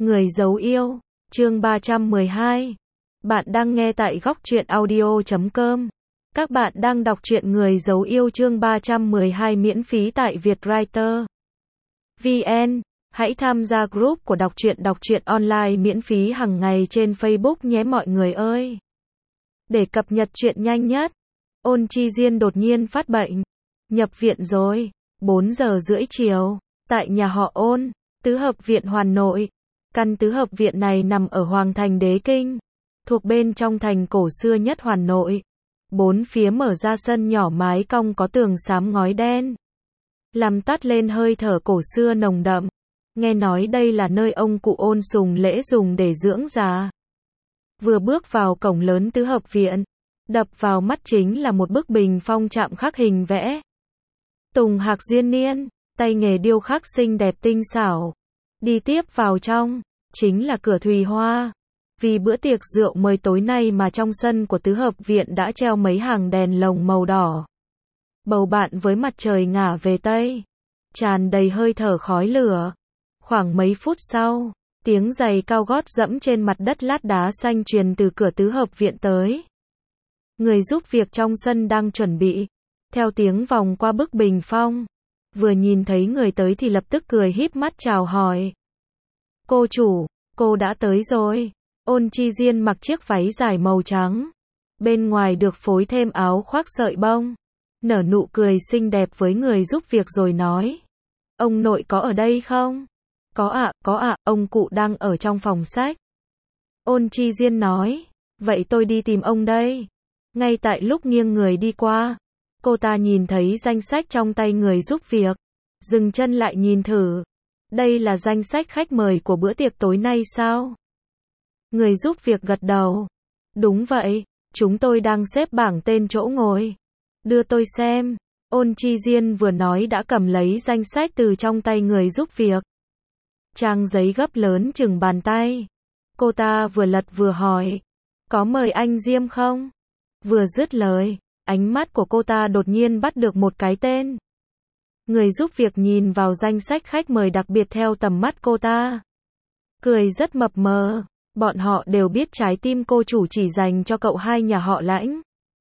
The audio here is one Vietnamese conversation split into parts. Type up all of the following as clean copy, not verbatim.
Người giấu yêu, chương 312. Bạn đang nghe tại góc truyện audio.com. Các bạn đang đọc truyện Người giấu yêu chương 312 miễn phí tại Vietwriter VN. Hãy tham gia group của đọc truyện online miễn phí hàng ngày trên Facebook nhé mọi người ơi. Để cập nhật truyện nhanh nhất, Ôn Chi Diên đột nhiên phát bệnh, nhập viện rồi. 4 giờ rưỡi chiều, tại nhà họ Ôn, tứ hợp viện Hoàn Nội. Căn tứ hợp viện này nằm ở Hoàng thành Đế Kinh, thuộc bên trong thành cổ xưa nhất Hoàn Nội. Bốn phía mở ra sân nhỏ mái cong có tường xám ngói đen, làm toát lên hơi thở cổ xưa nồng đậm. Nghe nói đây là nơi ông cụ Ôn sùng lễ dùng để dưỡng già. Vừa bước vào cổng lớn tứ hợp viện, đập vào mắt chính là một bức bình phong chạm khắc hình vẽ Tùng Hạc Duyên Niên, tay nghề điêu khắc xinh đẹp tinh xảo. Đi tiếp vào trong, chính là cửa Thùy Hoa. Vì bữa tiệc rượu mời tối nay mà trong sân của tứ hợp viện đã treo mấy hàng đèn lồng màu đỏ, bầu bạn với mặt trời ngả về Tây, tràn đầy hơi thở khói lửa. Khoảng mấy phút sau, tiếng giày cao gót dẫm trên mặt đất lát đá xanh truyền từ cửa tứ hợp viện tới. Người giúp việc trong sân đang chuẩn bị, theo tiếng vòng qua bức bình phong. Vừa nhìn thấy người tới thì lập tức cười híp mắt chào hỏi. Cô chủ, cô đã tới rồi. Ôn Chi Diên mặc chiếc váy dài màu trắng, bên ngoài được phối thêm áo khoác sợi bông, nở nụ cười xinh đẹp với người giúp việc rồi nói. Ông nội có ở đây không? Có ạ, ông cụ đang ở trong phòng sách. Ôn Chi Diên nói, vậy tôi đi tìm ông đây. Ngay tại lúc nghiêng người đi qua, cô ta nhìn thấy danh sách trong tay người giúp việc, dừng chân lại nhìn thử. Đây là danh sách khách mời của bữa tiệc tối nay sao? Người giúp việc gật đầu. Đúng vậy, chúng tôi đang xếp bảng tên chỗ ngồi. Đưa tôi xem. Ôn Chi Diên vừa nói đã cầm lấy danh sách từ trong tay người giúp việc. Trang giấy gấp lớn chừng bàn tay. Cô ta vừa lật vừa hỏi, có mời anh Diêm không? Vừa dứt lời, ánh mắt của cô ta đột nhiên bắt được một cái tên. Người giúp việc nhìn vào danh sách khách mời đặc biệt theo tầm mắt cô ta, cười rất mập mờ. Bọn họ đều biết trái tim cô chủ chỉ dành cho cậu hai nhà họ Lãnh.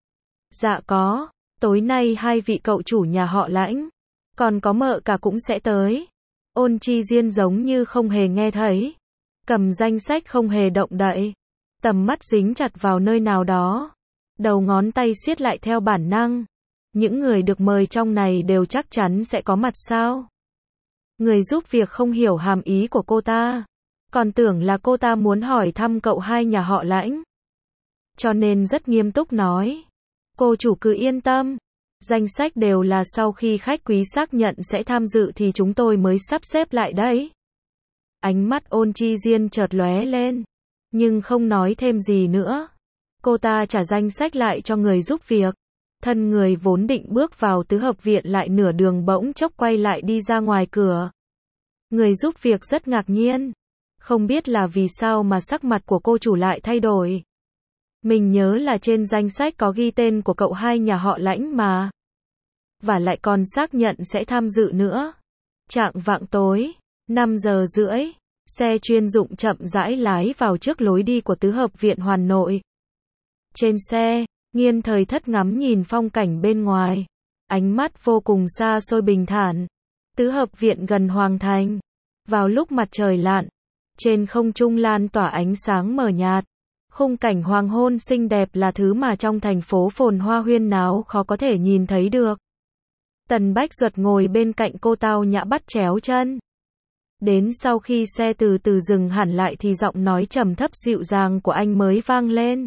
Dạ có, tối nay hai vị cậu chủ nhà họ Lãnh, còn có mợ cả cũng sẽ tới. Ôn Chi Diên giống như không hề nghe thấy, cầm danh sách không hề động đậy, tầm mắt dính chặt vào nơi nào đó, đầu ngón tay siết lại theo bản năng. Những người được mời trong này đều chắc chắn sẽ có mặt sao? Người giúp việc không hiểu hàm ý của cô ta, còn tưởng là cô ta muốn hỏi thăm cậu hai nhà họ Lãnh, cho nên rất nghiêm túc nói, cô chủ cứ yên tâm, danh sách đều là sau khi khách quý xác nhận sẽ tham dự thì chúng tôi mới sắp xếp lại đấy. Ánh mắt Ôn Chi Diên chợt lóe lên, nhưng không nói thêm gì nữa. Cô ta trả danh sách lại cho người giúp việc. Thân người vốn định bước vào tứ hợp viện lại nửa đường bỗng chốc quay lại đi ra ngoài cửa. Người giúp việc rất ngạc nhiên, không biết là vì sao mà sắc mặt của cô chủ lại thay đổi. Mình nhớ là trên danh sách có ghi tên của cậu hai nhà họ Lãnh mà. Và lại còn xác nhận sẽ tham dự nữa. Chạng vạng tối, 5 giờ rưỡi, xe chuyên dụng chậm rãi lái vào trước lối đi của tứ hợp viện Hoàn Nội. Trên xe, Nghiên Thời Thất ngắm nhìn phong cảnh bên ngoài, ánh mắt vô cùng xa xôi bình thản. Tứ hợp viện gần Hoàng thành. Vào lúc mặt trời lặn, trên không trung lan tỏa ánh sáng mờ nhạt. Khung cảnh hoàng hôn xinh đẹp là thứ mà trong thành phố phồn hoa huyên náo khó có thể nhìn thấy được. Tần Bách Duật ngồi bên cạnh cô tao nhã bắt chéo chân. Đến sau khi xe từ từ dừng hẳn lại thì giọng nói trầm thấp dịu dàng của anh mới vang lên.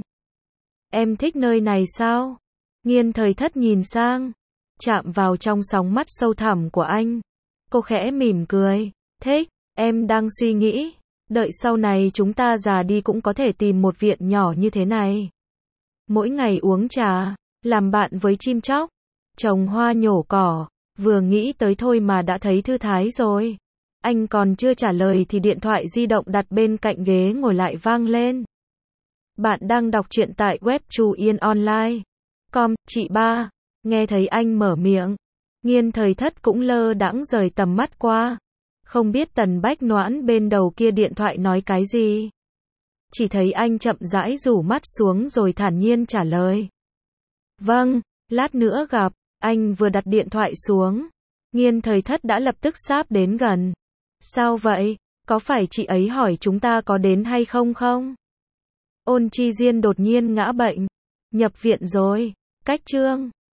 Em thích nơi này sao? Nghiên Thời Thất nhìn sang, chạm vào trong sóng mắt sâu thẳm của anh. Cô khẽ mỉm cười. Thích, em đang suy nghĩ, đợi sau này chúng ta già đi cũng có thể tìm một viện nhỏ như thế này. Mỗi ngày uống trà, làm bạn với chim chóc, trồng hoa nhổ cỏ, vừa nghĩ tới thôi mà đã thấy thư thái rồi. Anh còn chưa trả lời thì điện thoại di động đặt bên cạnh ghế ngồi lại vang lên. Bạn đang đọc truyện tại web truyện.online.com, chị ba. Nghe thấy anh mở miệng, Nghiên Thời Thất cũng lơ đãng rời tầm mắt qua. Không biết Tần Bách Noãn bên đầu kia điện thoại nói cái gì. Chỉ thấy anh chậm rãi rủ mắt xuống rồi thản nhiên trả lời. Vâng, lát nữa gặp. Anh vừa đặt điện thoại xuống, Nghiên Thời Thất đã lập tức sáp đến gần. Sao vậy? Có phải chị ấy hỏi chúng ta có đến hay không không? Ôn Chi Diên đột nhiên ngã bệnh. Nhập viện rồi. Cách chương